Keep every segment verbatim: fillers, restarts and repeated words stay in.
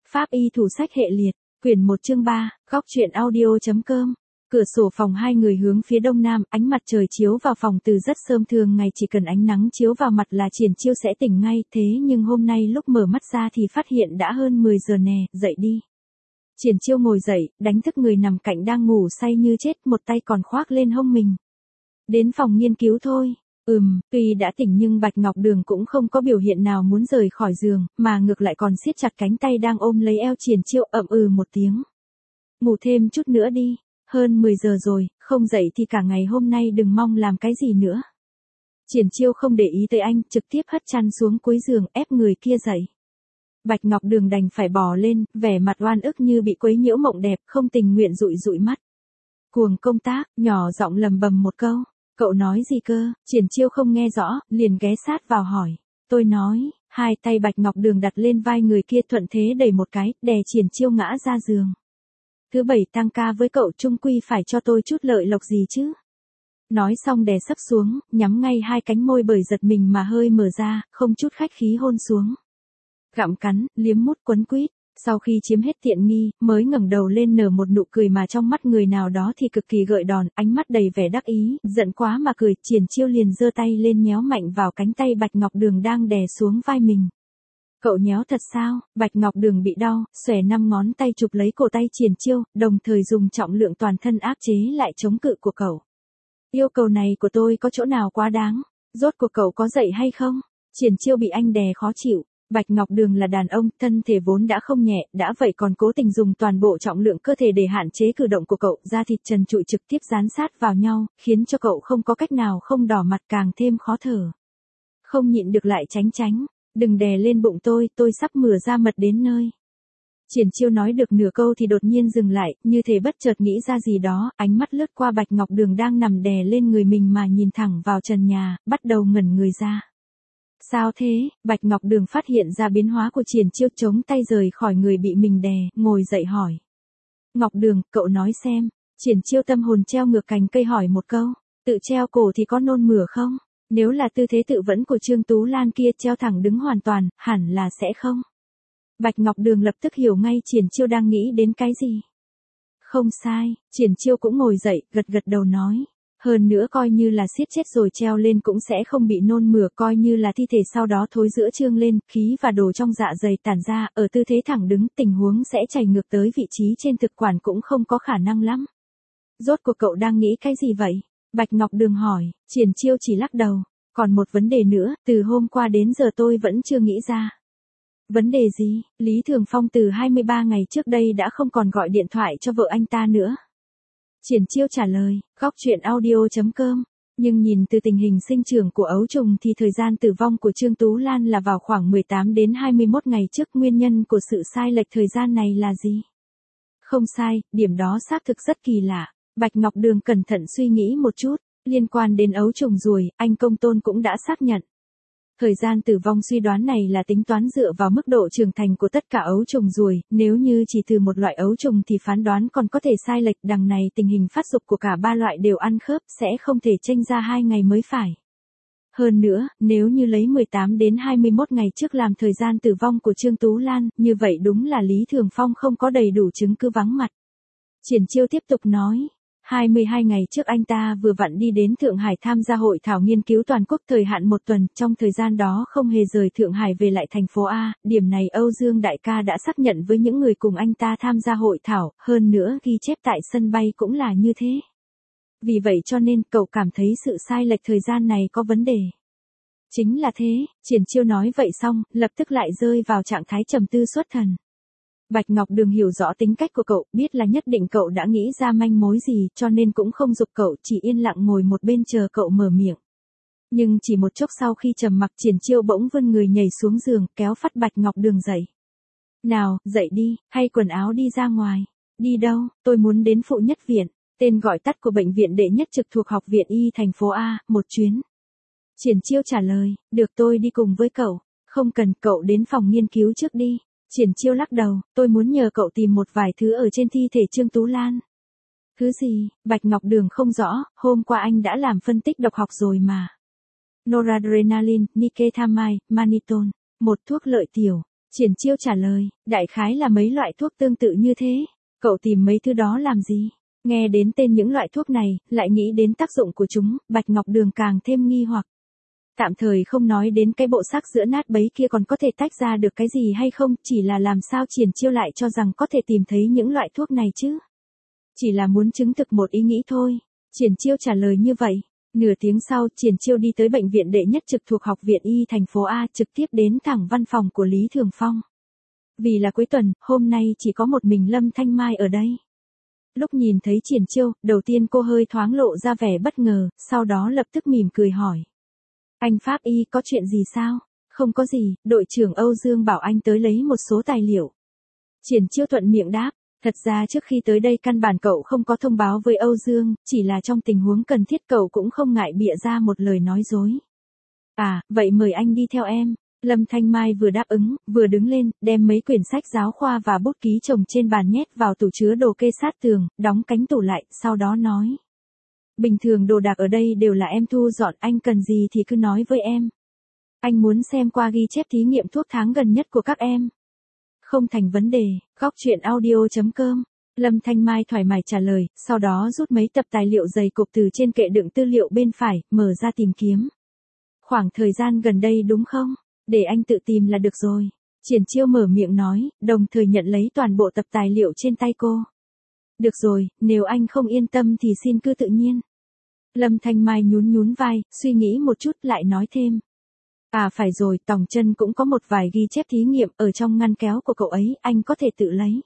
Pháp y thủ sách hệ liệt, quyển một chương ba, góc truyện audio.com. Cửa sổ phòng hai người hướng phía đông nam, ánh mặt trời chiếu vào phòng từ rất sớm, thường ngày chỉ cần ánh nắng chiếu vào mặt là Triển Chiêu sẽ tỉnh ngay, thế nhưng hôm nay lúc mở mắt ra thì phát hiện đã hơn mười giờ nè, dậy đi. Triển Chiêu ngồi dậy, đánh thức người nằm cạnh đang ngủ say như chết, một tay còn khoác lên hông mình. Đến phòng nghiên cứu thôi. Ừm, tuy đã tỉnh nhưng Bạch Ngọc Đường cũng không có biểu hiện nào muốn rời khỏi giường, mà ngược lại còn siết chặt cánh tay đang ôm lấy eo Triển Chiêu, ậm ừ một tiếng. Ngủ thêm chút nữa đi, hơn mười giờ rồi, không dậy thì cả ngày hôm nay đừng mong làm cái gì nữa. Triển Chiêu không để ý tới anh, trực tiếp hất chăn xuống cuối giường, ép người kia dậy. Bạch Ngọc Đường đành phải bò lên, vẻ mặt oan ức như bị quấy nhiễu mộng đẹp, không tình nguyện dụi dụi mắt. Cuồng công tác, nhỏ giọng lầm bầm một câu. Cậu nói gì cơ? Triển Chiêu không nghe rõ, liền ghé sát vào hỏi. Tôi nói, hai tay Bạch Ngọc Đường đặt lên vai người kia thuận thế đẩy một cái, đè Triển Chiêu ngã ra giường. Thứ bảy tăng ca với cậu chung quy phải cho tôi chút lợi lộc gì chứ? Nói xong đè sấp xuống, nhắm ngay hai cánh môi bởi giật mình mà hơi mở ra, không chút khách khí hôn xuống. Gặm cắn, liếm mút quấn quýt. Sau khi chiếm hết tiện nghi, mới ngẩng đầu lên nở một nụ cười mà trong mắt người nào đó thì cực kỳ gợi đòn, ánh mắt đầy vẻ đắc ý, giận quá mà cười. Triển Chiêu liền giơ tay lên nhéo mạnh vào cánh tay Bạch Ngọc Đường đang đè xuống vai mình. Cậu nhéo thật sao? Bạch Ngọc Đường bị đau, xòe năm ngón tay chụp lấy cổ tay Triển Chiêu, đồng thời dùng trọng lượng toàn thân áp chế lại chống cự của cậu. Yêu cầu này của tôi có chỗ nào quá đáng? Rốt cuộc cậu có dậy hay không? Triển Chiêu bị anh đè khó chịu. Bạch Ngọc Đường là đàn ông, thân thể vốn đã không nhẹ, đã vậy còn cố tình dùng toàn bộ trọng lượng cơ thể để hạn chế cử động của cậu, da thịt trần trụi trực tiếp dán sát vào nhau, khiến cho cậu không có cách nào không đỏ mặt, càng thêm khó thở. Không nhịn được lại tránh tránh, đừng đè lên bụng tôi, tôi sắp mửa ra mật đến nơi. Triển Chiêu nói được nửa câu thì đột nhiên dừng lại, như thể bất chợt nghĩ ra gì đó, ánh mắt lướt qua Bạch Ngọc Đường đang nằm đè lên người mình mà nhìn thẳng vào trần nhà, bắt đầu ngẩn người ra. Sao thế? Bạch Ngọc Đường phát hiện ra biến hóa của Triển Chiêu, chống tay rời khỏi người bị mình đè, ngồi dậy hỏi. Ngọc Đường, cậu nói xem. Triển Chiêu tâm hồn treo ngược cành cây hỏi một câu. Tự treo cổ thì có nôn mửa không? Nếu là tư thế tự vẫn của Trương Tú Lan kia treo thẳng đứng hoàn toàn, hẳn là sẽ không. Bạch Ngọc Đường lập tức hiểu ngay Triển Chiêu đang nghĩ đến cái gì. Không sai, Triển Chiêu cũng ngồi dậy, gật gật đầu nói. Hơn nữa coi như là siết chết rồi treo lên cũng sẽ không bị nôn mửa, coi như là thi thể sau đó thối rữa trương lên, khí và đồ trong dạ dày tản ra, ở tư thế thẳng đứng, tình huống sẽ chảy ngược tới vị trí trên thực quản cũng không có khả năng lắm. Rốt cuộc cậu đang nghĩ cái gì vậy? Bạch Ngọc Đường hỏi. Triển Chiêu chỉ lắc đầu. Còn một vấn đề nữa, từ hôm qua đến giờ tôi vẫn chưa nghĩ ra. Vấn đề gì? Lý Thường Phong từ hai mươi ba ngày trước đây đã không còn gọi điện thoại cho vợ anh ta nữa. Triển Chiêu trả lời, góc truyện audio.com. Nhưng nhìn từ tình hình sinh trưởng của ấu trùng thì thời gian tử vong của Trương Tú Lan là vào khoảng mười tám đến hai mươi mốt ngày trước. Nguyên nhân của sự sai lệch thời gian này là gì? Không sai, điểm đó xác thực rất kỳ lạ. Bạch Ngọc Đường cẩn thận suy nghĩ một chút. Liên quan đến ấu trùng ruồi, anh Công Tôn cũng đã xác nhận. Thời gian tử vong suy đoán này là tính toán dựa vào mức độ trưởng thành của tất cả ấu trùng ruồi, nếu như chỉ từ một loại ấu trùng thì phán đoán còn có thể sai lệch, đằng này tình hình phát dục của cả ba loại đều ăn khớp, sẽ không thể chênh ra hai ngày mới phải. Hơn nữa, nếu như lấy mười tám đến hai mươi mốt ngày trước làm thời gian tử vong của Trương Tú Lan, như vậy đúng là Lý Thường Phong không có đầy đủ chứng cứ vắng mặt. Triển Chiêu tiếp tục nói. hai mươi hai ngày trước anh ta vừa vặn đi đến Thượng Hải tham gia hội thảo nghiên cứu toàn quốc thời hạn một tuần, trong thời gian đó không hề rời Thượng Hải về lại thành phố A, điểm này Âu Dương đại ca đã xác nhận với những người cùng anh ta tham gia hội thảo, hơn nữa ghi chép tại sân bay cũng là như thế. Vì vậy cho nên cậu cảm thấy sự sai lệch thời gian này có vấn đề. Chính là thế, Triển Chiêu nói vậy xong, lập tức lại rơi vào trạng thái trầm tư xuất thần. Bạch Ngọc Đường hiểu rõ tính cách của cậu, biết là nhất định cậu đã nghĩ ra manh mối gì, cho nên cũng không giục cậu, chỉ yên lặng ngồi một bên chờ cậu mở miệng. Nhưng chỉ một chốc sau khi trầm mặc, Triển Chiêu bỗng vươn người nhảy xuống giường, kéo phắt Bạch Ngọc Đường dậy. Nào, dậy đi, hay quần áo đi ra ngoài. Đi đâu? Tôi muốn đến phụ nhất viện, tên gọi tắt của bệnh viện đệ nhất trực thuộc Học viện Y thành phố A, một chuyến. Triển Chiêu trả lời, được, tôi đi cùng với cậu. Không cần, cậu đến phòng nghiên cứu trước đi. Triển Chiêu lắc đầu, tôi muốn nhờ cậu tìm một vài thứ ở trên thi thể Trương Tú Lan. Thứ gì? Bạch Ngọc Đường không rõ, hôm qua anh đã làm phân tích độc học rồi mà. Noradrenaline, Niketamide, Manitol, một thuốc lợi tiểu. Triển Chiêu trả lời, đại khái là mấy loại thuốc tương tự như thế. Cậu tìm mấy thứ đó làm gì? Nghe đến tên những loại thuốc này, lại nghĩ đến tác dụng của chúng, Bạch Ngọc Đường càng thêm nghi hoặc. Tạm thời không nói đến cái bộ xác giữa nát bấy kia còn có thể tách ra được cái gì hay không, chỉ là làm sao Triển Chiêu lại cho rằng có thể tìm thấy những loại thuốc này chứ. Chỉ là muốn chứng thực một ý nghĩ thôi. Triển Chiêu trả lời như vậy. Nửa tiếng sau, Triển Chiêu đi tới bệnh viện đệ nhất trực thuộc Học viện Y thành phố A, trực tiếp đến thẳng văn phòng của Lý Thường Phong. Vì là cuối tuần, hôm nay chỉ có một mình Lâm Thanh Mai ở đây. Lúc nhìn thấy Triển Chiêu, đầu tiên cô hơi thoáng lộ ra vẻ bất ngờ, sau đó lập tức mỉm cười hỏi. Anh Pháp Y có chuyện gì sao? Không có gì, đội trưởng Âu Dương bảo anh tới lấy một số tài liệu. Triển Chiêu thuận miệng đáp. Thật ra trước khi tới đây căn bản cậu không có thông báo với Âu Dương, chỉ là trong tình huống cần thiết cậu cũng không ngại bịa ra một lời nói dối. À, vậy mời anh đi theo em. Lâm Thanh Mai vừa đáp ứng, vừa đứng lên, đem mấy quyển sách giáo khoa và bút ký chồng trên bàn nhét vào tủ chứa đồ kê sát tường, đóng cánh tủ lại, sau đó nói. Bình thường đồ đạc ở đây đều là em thu dọn, anh cần gì thì cứ nói với em. Anh muốn xem qua ghi chép thí nghiệm thuốc tháng gần nhất của các em. Không thành vấn đề, góc chuyện audio chấm com. Lâm Thanh Mai thoải mái trả lời, sau đó rút mấy tập tài liệu dày cộp từ trên kệ đựng tư liệu bên phải, mở ra tìm kiếm. Khoảng thời gian gần đây đúng không? Để anh tự tìm là được rồi. Triển Chiêu mở miệng nói, đồng thời nhận lấy toàn bộ tập tài liệu trên tay cô. Được rồi, nếu anh không yên tâm thì xin cứ tự nhiên. Lâm Thanh Mai nhún nhún vai, suy nghĩ một chút lại nói thêm. À phải rồi, Tòng Chân cũng có một vài ghi chép thí nghiệm ở trong ngăn kéo của cậu ấy, anh có thể tự lấy.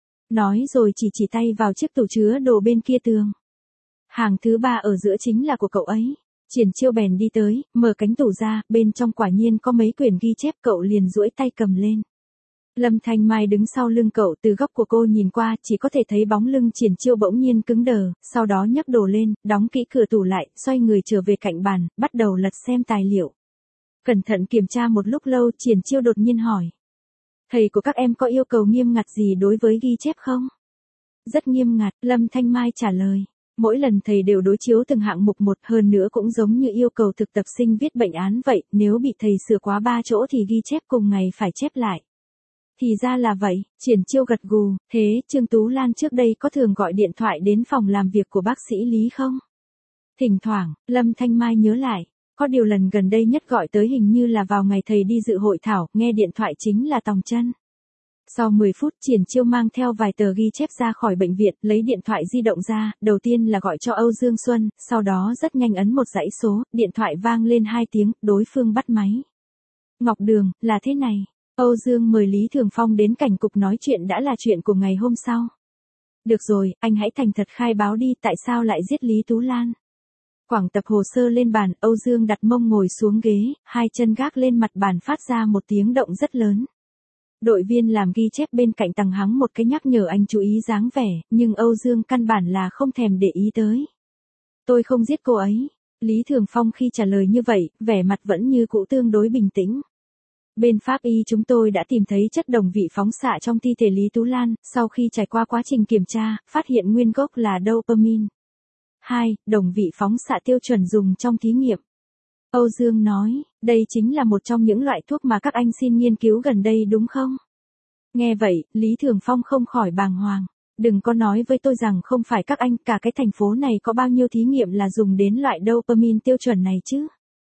Nói rồi chỉ chỉ tay vào chiếc tủ chứa đồ bên kia tường. Hàng thứ ba ở giữa chính là của cậu ấy. Triển Chiêu bèn đi tới, mở cánh tủ ra, bên trong quả nhiên có mấy quyển ghi chép, cậu liền duỗi tay cầm lên. Lâm Thanh Mai đứng sau lưng cậu, từ góc của cô nhìn qua, chỉ có thể thấy bóng lưng Triển Chiêu bỗng nhiên cứng đờ, sau đó nhấc đồ lên, đóng kỹ cửa tủ lại, xoay người trở về cạnh bàn, bắt đầu lật xem tài liệu. Cẩn thận kiểm tra một lúc lâu, Triển Chiêu đột nhiên hỏi. Thầy của các em có yêu cầu nghiêm ngặt gì đối với ghi chép không? Rất nghiêm ngặt, Lâm Thanh Mai trả lời. Mỗi lần thầy đều đối chiếu từng hạng mục một, hơn nữa cũng giống như yêu cầu thực tập sinh viết bệnh án vậy, nếu bị thầy sửa quá ba chỗ thì ghi chép cùng ngày phải chép lại. Thì ra là vậy, Triển Chiêu gật gù, thế Trương Tú Lan trước đây có thường gọi điện thoại đến phòng làm việc của bác sĩ Lý không? Thỉnh thoảng, Lâm Thanh Mai nhớ lại. Có điều lần gần đây nhất gọi tới hình như là vào ngày thầy đi dự hội thảo, nghe điện thoại chính là Tòng Chân. Sau mười phút, Triển Chiêu mang theo vài tờ ghi chép ra khỏi bệnh viện, lấy điện thoại di động ra, đầu tiên là gọi cho Âu Dương Xuân, sau đó rất nhanh ấn một dãy số, điện thoại vang lên hai tiếng, đối phương bắt máy. Ngọc Đường, là thế này, Âu Dương mời Lý Thường Phong đến cảnh cục nói chuyện đã là chuyện của ngày hôm sau. Được rồi, anh hãy thành thật khai báo đi, tại sao lại giết Lý Tú Lan? Quảng tập hồ sơ lên bàn, Âu Dương đặt mông ngồi xuống ghế, hai chân gác lên mặt bàn phát ra một tiếng động rất lớn. Đội viên làm ghi chép bên cạnh tằng hắng một cái nhắc nhở anh chú ý dáng vẻ, nhưng Âu Dương căn bản là không thèm để ý tới. Tôi không giết cô ấy. Lý Thường Phong khi trả lời như vậy, vẻ mặt vẫn như cũ tương đối bình tĩnh. Bên Pháp Y chúng tôi đã tìm thấy chất đồng vị phóng xạ trong thi thể Lý Tú Lan, sau khi trải qua quá trình kiểm tra, phát hiện nguyên gốc là dopamine. hai. Đồng vị phóng xạ tiêu chuẩn dùng trong thí nghiệm. Âu Dương nói, đây chính là một trong những loại thuốc mà các anh xin nghiên cứu gần đây đúng không? Nghe vậy, Lý Thường Phong không khỏi bàng hoàng. Đừng có nói với tôi rằng không phải các anh, cả cái thành phố này có bao nhiêu thí nghiệm là dùng đến loại dopamine tiêu chuẩn này chứ?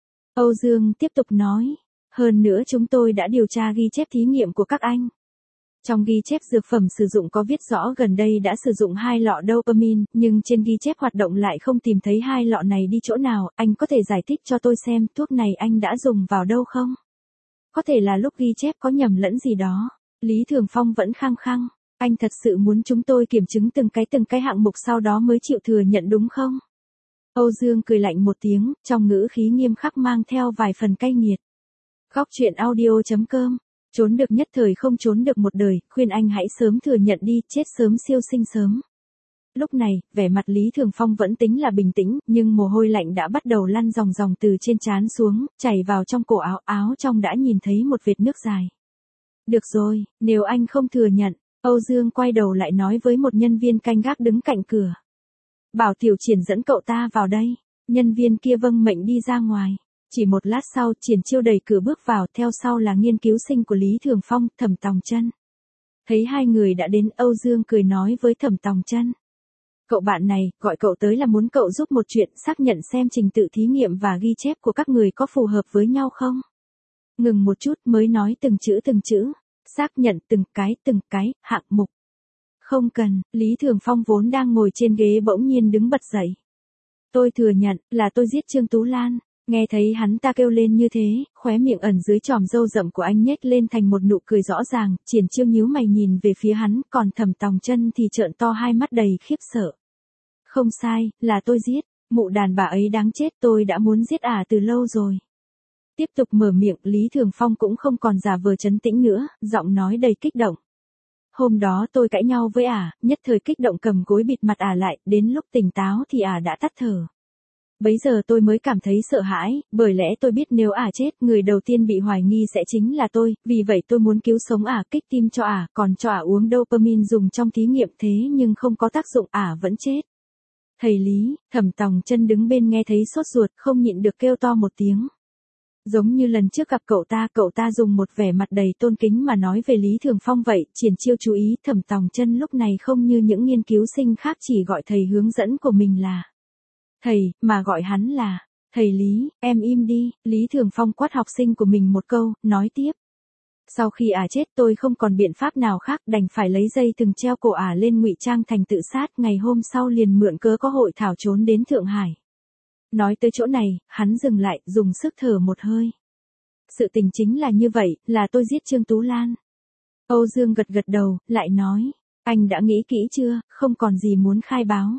Âu Dương tiếp tục nói, hơn nữa chúng tôi đã điều tra ghi chép thí nghiệm của các anh. Trong ghi chép dược phẩm sử dụng có viết rõ gần đây đã sử dụng hai lọ dopamine, nhưng trên ghi chép hoạt động lại không tìm thấy hai lọ này đi chỗ nào, anh có thể giải thích cho tôi xem thuốc này anh đã dùng vào đâu không? Có thể là lúc ghi chép có nhầm lẫn gì đó. Lý Thường Phong vẫn khăng khăng, anh thật sự muốn chúng tôi kiểm chứng từng cái từng cái hạng mục sau đó mới chịu thừa nhận đúng không? Âu Dương cười lạnh một tiếng, trong ngữ khí nghiêm khắc mang theo vài phần cay nghiệt. Góc chuyện audio chấm com. Trốn được nhất thời không trốn được một đời, khuyên anh hãy sớm thừa nhận đi, chết sớm siêu sinh sớm. Lúc này, vẻ mặt Lý Thường Phong vẫn tính là bình tĩnh, nhưng mồ hôi lạnh đã bắt đầu lăn ròng ròng từ trên trán xuống, chảy vào trong cổ áo, áo trong đã nhìn thấy một vệt nước dài. Được rồi, nếu anh không thừa nhận, Âu Dương quay đầu lại nói với một nhân viên canh gác đứng cạnh cửa. Bảo Tiểu Triển dẫn cậu ta vào đây, nhân viên kia vâng mệnh đi ra ngoài. Chỉ một lát sau, Triển Chiêu đẩy cửa bước vào, theo sau là nghiên cứu sinh của Lý Thường Phong, Thẩm Tòng Chân. Thấy hai người đã đến, Âu Dương cười nói với Thẩm Tòng Chân. Cậu bạn này, gọi cậu tới là muốn cậu giúp một chuyện, xác nhận xem trình tự thí nghiệm và ghi chép của các người có phù hợp với nhau không? Ngừng một chút mới nói từng chữ từng chữ, xác nhận từng cái từng cái, hạng mục. Không cần, Lý Thường Phong vốn đang ngồi trên ghế bỗng nhiên đứng bật dậy. Tôi thừa nhận, là tôi giết Trương Tú Lan. Nghe thấy hắn ta kêu lên như thế, khóe miệng ẩn dưới tròm râu rậm của anh nhếch lên thành một nụ cười rõ ràng, Triển Chiêu nhíu mày nhìn về phía hắn, còn Thẩm Tòng Chân thì trợn to hai mắt đầy khiếp sợ. Không sai, là tôi giết, mụ đàn bà ấy đáng chết, tôi đã muốn giết ả từ lâu rồi. Tiếp tục mở miệng, Lý Thường Phong cũng không còn giả vờ trấn tĩnh nữa, giọng nói đầy kích động. Hôm đó tôi cãi nhau với ả, nhất thời kích động cầm gối bịt mặt ả lại, đến lúc tỉnh táo thì ả đã tắt thở. Bấy giờ tôi mới cảm thấy sợ hãi, bởi lẽ tôi biết nếu ả chết, người đầu tiên bị hoài nghi sẽ chính là tôi, vì vậy tôi muốn cứu sống ả, kích tim cho ả, còn cho ả uống dopamine dùng trong thí nghiệm thế nhưng không có tác dụng, ả vẫn chết. Thầy Lý, Thẩm Tòng Chân đứng bên nghe thấy sốt ruột, không nhịn được kêu to một tiếng. Giống như lần trước gặp cậu ta, cậu ta dùng một vẻ mặt đầy tôn kính mà nói về Lý Thường Phong vậy, Triển Chiêu chú ý, Thẩm Tòng Chân lúc này không như những nghiên cứu sinh khác chỉ gọi thầy hướng dẫn của mình là thầy, mà gọi hắn là thầy Lý, em im đi, Lý Thường Phong quát học sinh của mình một câu, nói tiếp. Sau khi ả chết tôi không còn biện pháp nào khác, đành phải lấy dây thừng treo cổ ả lên ngụy trang thành tự sát, ngày hôm sau liền mượn cớ có hội thảo trốn đến Thượng Hải. Nói tới chỗ này, hắn dừng lại, dùng sức thở một hơi. Sự tình chính là như vậy, là tôi giết Trương Tú Lan. Âu Dương gật gật đầu, lại nói, anh đã nghĩ kỹ chưa, không còn gì muốn khai báo.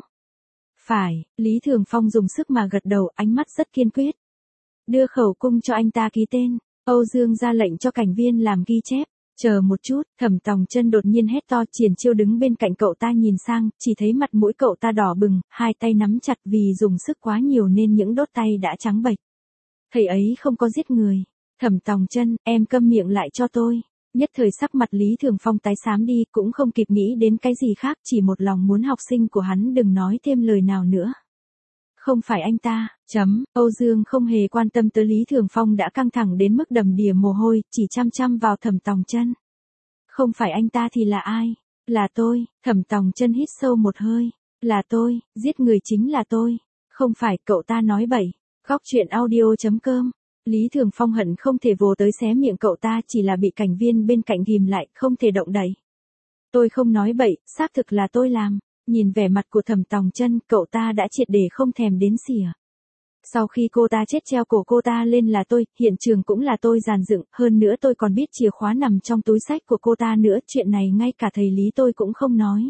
Phải, Lý Thường Phong dùng sức mà gật đầu, ánh mắt rất kiên quyết. Đưa khẩu cung cho anh ta ký tên. Âu Dương ra lệnh cho cảnh viên làm ghi chép. Chờ một chút, Thẩm Tòng Chân đột nhiên hét to, Triển Chiêu đứng bên cạnh cậu ta nhìn sang, chỉ thấy mặt mũi cậu ta đỏ bừng, hai tay nắm chặt vì dùng sức quá nhiều nên những đốt tay đã trắng bệch. Thầy ấy không có giết người. Thẩm Tòng Chân, em câm miệng lại cho tôi. Nhất thời sắc mặt Lý Thường Phong tái xám đi, cũng không kịp nghĩ đến cái gì khác, chỉ một lòng muốn học sinh của hắn đừng nói thêm lời nào nữa. Không phải anh ta, chấm, Âu Dương không hề quan tâm tới Lý Thường Phong đã căng thẳng đến mức đầm đìa mồ hôi, chỉ chăm chăm vào Thẩm Tòng Chân. Không phải anh ta thì là ai? Là tôi, Thẩm Tòng Chân hít sâu một hơi. Là tôi, giết người chính là tôi. Không phải, cậu ta nói bậy. Góc truyện audio chấm com. Lý Thường Phong hận không thể vồ tới xé miệng cậu ta, chỉ là bị cảnh viên bên cạnh ghìm lại, không thể động đậy. Tôi không nói bậy, xác thực là tôi làm. Nhìn vẻ mặt của Thẩm Tòng Chân, cậu ta đã triệt để không thèm đến xỉa. Sau khi cô ta chết treo cổ cô ta lên là tôi, hiện trường cũng là tôi dàn dựng, hơn nữa tôi còn biết chìa khóa nằm trong túi xách của cô ta nữa, chuyện này ngay cả thầy Lý tôi cũng không nói.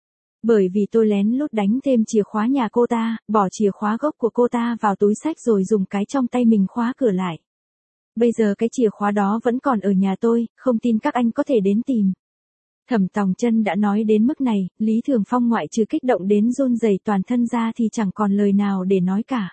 Bởi vì tôi lén lút đánh thêm chìa khóa nhà cô ta, bỏ chìa khóa gốc của cô ta vào túi xách rồi dùng cái trong tay mình khóa cửa lại. Bây giờ cái chìa khóa đó vẫn còn ở nhà tôi, không tin các anh có thể đến tìm. Thẩm Tòng Chân đã nói đến mức này, Lý Thường Phong ngoại trừ kích động đến run rẩy toàn thân ra thì chẳng còn lời nào để nói cả.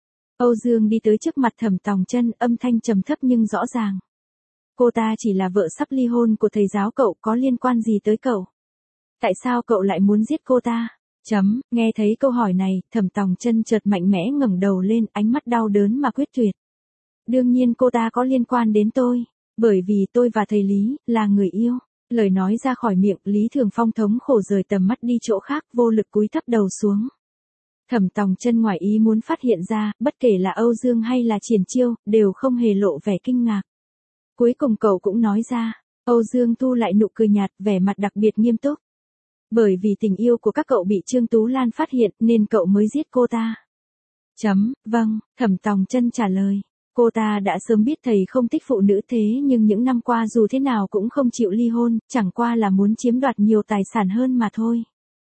Âu Dương đi tới trước mặt Thẩm Tòng Chân, âm thanh trầm thấp nhưng rõ ràng. Cô ta chỉ là vợ sắp ly hôn của thầy giáo cậu, có liên quan gì tới cậu? Tại sao cậu lại muốn giết cô ta? Chấm, nghe thấy câu hỏi này, Thẩm Tòng Chân chợt mạnh mẽ ngẩng đầu lên, ánh mắt đau đớn mà quyết tuyệt. Đương nhiên cô ta có liên quan đến tôi, bởi vì tôi và thầy Lý là người yêu. Lời nói ra khỏi miệng, Lý Thường Phong thống khổ rời tầm mắt đi chỗ khác, vô lực cúi thấp đầu xuống. Thẩm Tòng Chân ngoài ý muốn phát hiện ra, bất kể là Âu Dương hay là Triển Chiêu, đều không hề lộ vẻ kinh ngạc. Cuối cùng cậu cũng nói ra, Âu Dương thu lại nụ cười nhạt, vẻ mặt đặc biệt nghiêm túc. Bởi vì tình yêu của các cậu bị Trương Tú Lan phát hiện, nên cậu mới giết cô ta. Chấm, vâng, Thẩm Tòng Chân trả lời. Cô ta đã sớm biết thầy không thích phụ nữ thế nhưng những năm qua dù thế nào cũng không chịu ly hôn, chẳng qua là muốn chiếm đoạt nhiều tài sản hơn mà thôi.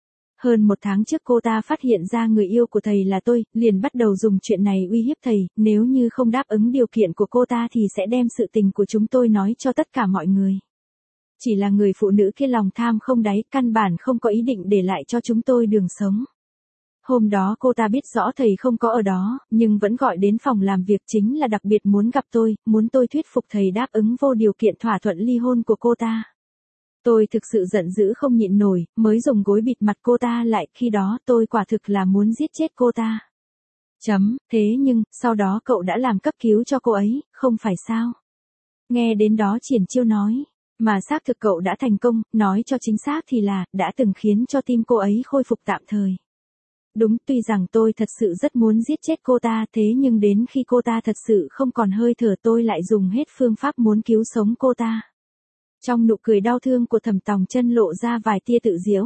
Hơn một tháng trước cô ta phát hiện ra người yêu của thầy là tôi, liền bắt đầu dùng chuyện này uy hiếp thầy, nếu như không đáp ứng điều kiện của cô ta thì sẽ đem sự tình của chúng tôi nói cho tất cả mọi người. Chỉ là người phụ nữ kia lòng tham không đáy, căn bản không có ý định để lại cho chúng tôi đường sống. Hôm đó cô ta biết rõ thầy không có ở đó, nhưng vẫn gọi đến phòng làm việc, chính là đặc biệt muốn gặp tôi, muốn tôi thuyết phục thầy đáp ứng vô điều kiện thỏa thuận ly hôn của cô ta. Tôi thực sự giận dữ không nhịn nổi, mới dùng gối bịt mặt cô ta lại, khi đó tôi quả thực là muốn giết chết cô ta. Chấm, thế nhưng, sau đó cậu đã làm cấp cứu cho cô ấy, không phải sao? Nghe đến đó Triển Chiêu nói, mà xác thực cậu đã thành công, nói cho chính xác thì là, đã từng khiến cho tim cô ấy khôi phục tạm thời. Đúng, tuy rằng tôi thật sự rất muốn giết chết cô ta, thế nhưng đến khi cô ta thật sự không còn hơi thở tôi lại dùng hết phương pháp muốn cứu sống cô ta. Trong nụ cười đau thương của Thẩm Tòng Chân lộ ra vài tia tự giễu.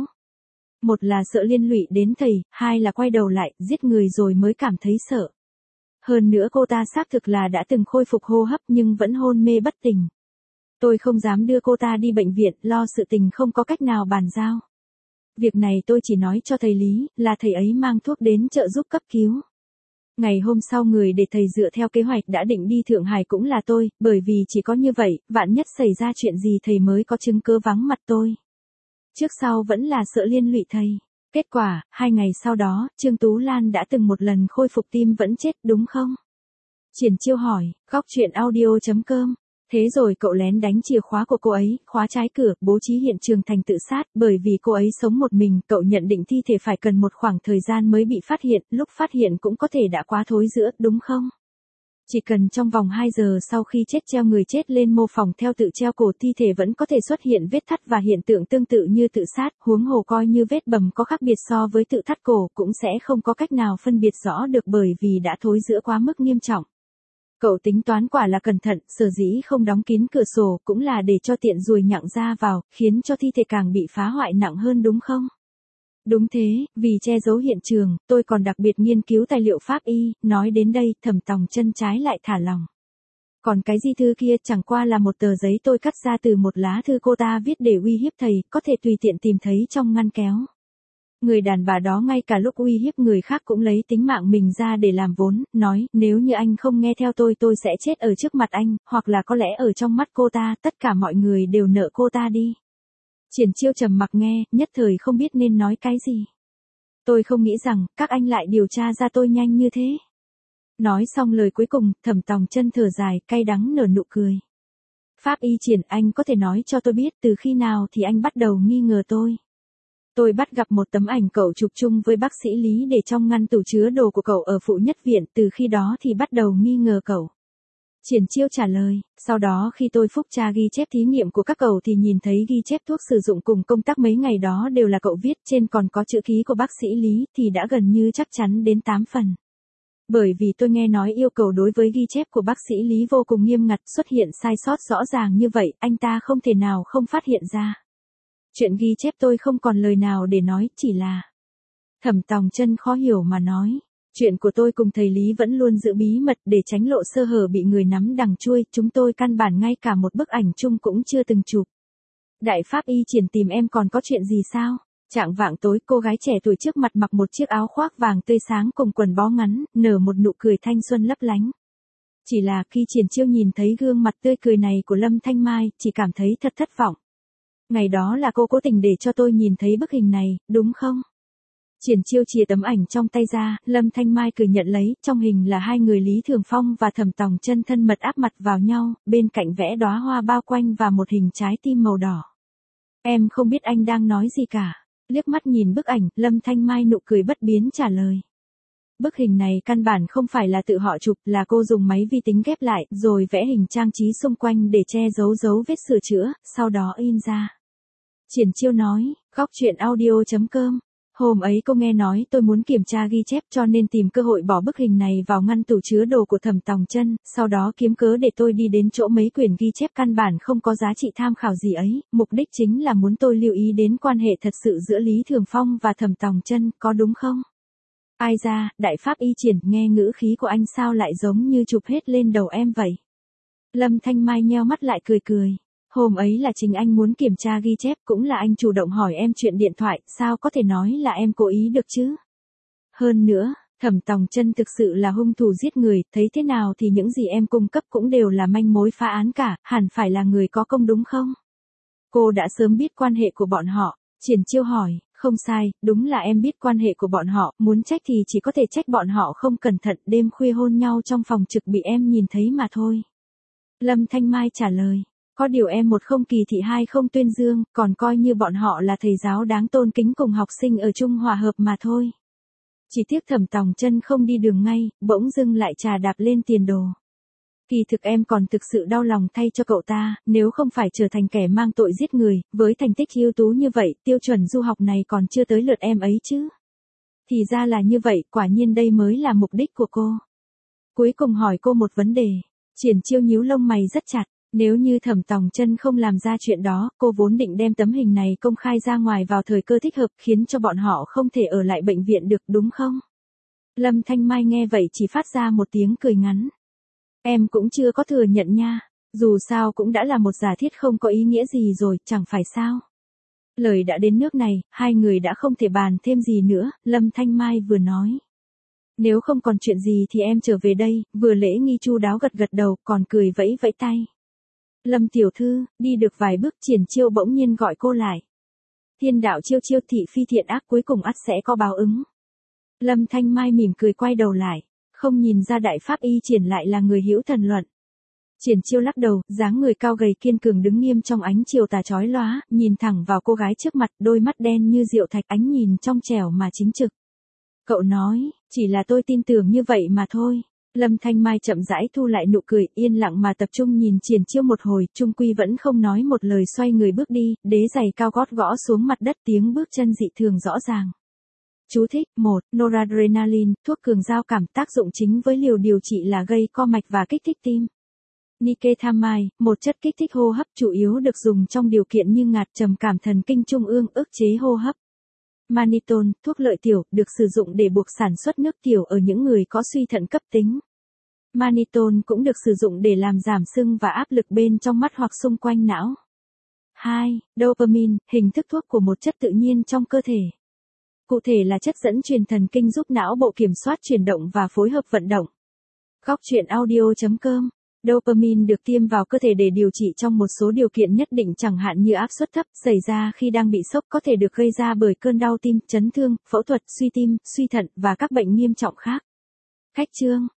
Một là sợ liên lụy đến thầy, hai là quay đầu lại, giết người rồi mới cảm thấy sợ. Hơn nữa cô ta xác thực là đã từng khôi phục hô hấp nhưng vẫn hôn mê bất tỉnh. Tôi không dám đưa cô ta đi bệnh viện, lo sự tình không có cách nào bàn giao. Việc này tôi chỉ nói cho thầy Lý, là thầy ấy mang thuốc đến trợ giúp cấp cứu. Ngày hôm sau người để thầy dựa theo kế hoạch đã định đi Thượng Hải cũng là tôi, bởi vì chỉ có như vậy, vạn nhất xảy ra chuyện gì thầy mới có chứng cứ vắng mặt tôi. Trước sau vẫn là sợ liên lụy thầy. Kết quả, hai ngày sau đó, Trương Tú Lan đã từng một lần khôi phục tim vẫn chết đúng không? Triển Chiêu hỏi, góc truyện audio chấm com. Thế rồi cậu lén đánh chìa khóa của cô ấy, khóa trái cửa, bố trí hiện trường thành tự sát, bởi vì cô ấy sống một mình, cậu nhận định thi thể phải cần một khoảng thời gian mới bị phát hiện, lúc phát hiện cũng có thể đã quá thối rữa, đúng không? Chỉ cần trong vòng hai giờ sau khi chết treo người chết lên mô phỏng theo tự treo cổ thi thể vẫn có thể xuất hiện vết thắt và hiện tượng tương tự như tự sát, huống hồ coi như vết bầm có khác biệt so với tự thắt cổ cũng sẽ không có cách nào phân biệt rõ được bởi vì đã thối rữa quá mức nghiêm trọng. Cậu tính toán quả là cẩn thận, sở dĩ không đóng kín cửa sổ cũng là để cho tiện ruồi nhặng ra vào, khiến cho thi thể càng bị phá hoại nặng hơn đúng không? Đúng thế, vì che giấu hiện trường, tôi còn đặc biệt nghiên cứu tài liệu pháp y, nói đến đây, Thẩm Tòng Chân trái lại thả lòng. Còn cái di thư kia chẳng qua là một tờ giấy tôi cắt ra từ một lá thư cô ta viết để uy hiếp thầy, có thể tùy tiện tìm thấy trong ngăn kéo. Người đàn bà đó ngay cả lúc uy hiếp người khác cũng lấy tính mạng mình ra để làm vốn, nói, nếu như anh không nghe theo tôi tôi sẽ chết ở trước mặt anh, hoặc là có lẽ ở trong mắt cô ta, tất cả mọi người đều nợ cô ta đi. Triển Chiêu trầm mặc nghe, nhất thời không biết nên nói cái gì. Tôi không nghĩ rằng, các anh lại điều tra ra tôi nhanh như thế. Nói xong lời cuối cùng, Thẩm Tòng Chân thở dài, cay đắng nở nụ cười. Pháp y Triển, anh có thể nói cho tôi biết từ khi nào thì anh bắt đầu nghi ngờ tôi. Tôi bắt gặp một tấm ảnh cậu chụp chung với bác sĩ Lý để trong ngăn tủ chứa đồ của cậu ở phụ nhất viện, từ khi đó thì bắt đầu nghi ngờ cậu. Triển Chiêu trả lời, sau đó khi tôi phúc tra ghi chép thí nghiệm của các cậu thì nhìn thấy ghi chép thuốc sử dụng cùng công tắc mấy ngày đó đều là cậu viết, trên còn có chữ ký của bác sĩ Lý thì đã gần như chắc chắn đến tám phần. Bởi vì tôi nghe nói yêu cầu đối với ghi chép của bác sĩ Lý vô cùng nghiêm ngặt, xuất hiện sai sót rõ ràng như vậy, anh ta không thể nào không phát hiện ra. Chuyện ghi chép tôi không còn lời nào để nói, chỉ là... Thẩm Tòng Chân khó hiểu mà nói. Chuyện của tôi cùng thầy Lý vẫn luôn giữ bí mật để tránh lộ sơ hở bị người nắm đằng chui, chúng tôi căn bản ngay cả một bức ảnh chung cũng chưa từng chụp. Đại pháp y Triển tìm em còn có chuyện gì sao? Trạng vạng tối cô gái trẻ tuổi trước mặt mặc một chiếc áo khoác vàng tươi sáng cùng quần bó ngắn, nở một nụ cười thanh xuân lấp lánh. Chỉ là khi Triển Chiêu nhìn thấy gương mặt tươi cười này của Lâm Thanh Mai, chỉ cảm thấy thật thất vọng. Ngày đó là cô cố tình để cho tôi nhìn thấy bức hình này, đúng không? Triển Chiêu chìa tấm ảnh trong tay ra, Lâm Thanh Mai cười nhận lấy, trong hình là hai người Lý Thường Phong và Thẩm Tòng Chân thân mật áp mặt vào nhau, bên cạnh vẽ đóa hoa bao quanh và một hình trái tim màu đỏ. Em không biết anh đang nói gì cả. Liếc mắt nhìn bức ảnh, Lâm Thanh Mai nụ cười bất biến trả lời. Bức hình này căn bản không phải là tự họ chụp, là cô dùng máy vi tính ghép lại, rồi vẽ hình trang trí xung quanh để che giấu dấu vết sửa chữa, sau đó in ra. Triển Chiêu nói, góc truyện audio chấm com. Hôm ấy cô nghe nói tôi muốn kiểm tra ghi chép cho nên tìm cơ hội bỏ bức hình này vào ngăn tủ chứa đồ của Thẩm Tòng Chân, sau đó kiếm cớ để tôi đi đến chỗ mấy quyển ghi chép căn bản không có giá trị tham khảo gì ấy, mục đích chính là muốn tôi lưu ý đến quan hệ thật sự giữa Lý Thường Phong và Thẩm Tòng Chân, có đúng không? Ai ra, đại pháp y Triển, nghe ngữ khí của anh sao lại giống như chụp hết lên đầu em vậy? Lâm Thanh Mai nheo mắt lại cười cười. Hôm ấy là chính anh muốn kiểm tra ghi chép, cũng là anh chủ động hỏi em chuyện điện thoại, sao có thể nói là em cố ý được chứ? Hơn nữa, Thẩm Tòng Chân thực sự là hung thủ giết người, thấy thế nào thì những gì em cung cấp cũng đều là manh mối phá án cả, hẳn phải là người có công đúng không? Cô đã sớm biết quan hệ của bọn họ. Triển Chiêu hỏi, không sai, đúng là em biết quan hệ của bọn họ, muốn trách thì chỉ có thể trách bọn họ không cẩn thận, đêm khuya hôn nhau trong phòng trực bị em nhìn thấy mà thôi. Lâm Thanh Mai trả lời. Có điều em một không kỳ thị hai không tuyên dương, còn coi như bọn họ là thầy giáo đáng tôn kính cùng học sinh ở chung hòa hợp mà thôi. Chỉ tiếc Thẩm Tòng Chân không đi đường ngay, bỗng dưng lại trà đạp lên tiền đồ. Kỳ thực em còn thực sự đau lòng thay cho cậu ta, nếu không phải trở thành kẻ mang tội giết người, với thành tích ưu tú như vậy, tiêu chuẩn du học này còn chưa tới lượt em ấy chứ. Thì ra là như vậy, quả nhiên đây mới là mục đích của cô. Cuối cùng hỏi cô một vấn đề. Triển Chiêu nhíu lông mày rất chặt. Nếu như Thẩm Tòng Chân không làm ra chuyện đó, cô vốn định đem tấm hình này công khai ra ngoài vào thời cơ thích hợp, khiến cho bọn họ không thể ở lại bệnh viện được, đúng không? Lâm Thanh Mai nghe vậy chỉ phát ra một tiếng cười ngắn. Em cũng chưa có thừa nhận nha, dù sao cũng đã là một giả thiết không có ý nghĩa gì rồi, chẳng phải sao? Lời đã đến nước này, hai người đã không thể bàn thêm gì nữa, Lâm Thanh Mai vừa nói. Nếu không còn chuyện gì thì em trở về đây, vừa lễ nghi chu đáo gật gật đầu, còn cười vẫy vẫy tay. Lâm tiểu thư, đi được vài bước Triển Chiêu bỗng nhiên gọi cô lại. Thiên đạo chiêu chiêu thị phi thiện ác cuối cùng ắt sẽ có báo ứng. Lâm Thanh Mai mỉm cười quay đầu lại, không nhìn ra đại pháp y Triển lại là người hữu thần luận. Triển Chiêu lắc đầu, dáng người cao gầy kiên cường đứng nghiêm trong ánh chiều tà chói lóa, nhìn thẳng vào cô gái trước mặt, đôi mắt đen như rượu thạch, ánh nhìn trong trẻo mà chính trực. Cậu nói, chỉ là tôi tin tưởng như vậy mà thôi. Lâm Thanh Mai chậm rãi thu lại nụ cười, yên lặng mà tập trung nhìn Triển Chiêu một hồi, chung quy vẫn không nói một lời, xoay người bước đi, đế giày cao gót gõ xuống mặt đất, tiếng bước chân dị thường rõ ràng. Chú thích, một Noradrenaline, thuốc cường giao cảm, tác dụng chính với liều điều trị là gây co mạch và kích thích tim. Nicotinamide, một chất kích thích hô hấp chủ yếu được dùng trong điều kiện như ngạt trầm cảm thần kinh trung ương, ức chế hô hấp. Mannitol, thuốc lợi tiểu, được sử dụng để buộc sản xuất nước tiểu ở những người có suy thận cấp tính. Mannitol cũng được sử dụng để làm giảm sưng và áp lực bên trong mắt hoặc xung quanh não. hai Dopamine, hình thức thuốc của một chất tự nhiên trong cơ thể. Cụ thể là chất dẫn truyền thần kinh giúp não bộ kiểm soát chuyển động và phối hợp vận động. Góc truyện audio chấm com. Dopamine được tiêm vào cơ thể để điều trị trong một số điều kiện nhất định, chẳng hạn như áp suất thấp, xảy ra khi đang bị sốc, có thể được gây ra bởi cơn đau tim, chấn thương, phẫu thuật, suy tim, suy thận và các bệnh nghiêm trọng khác. Khách chương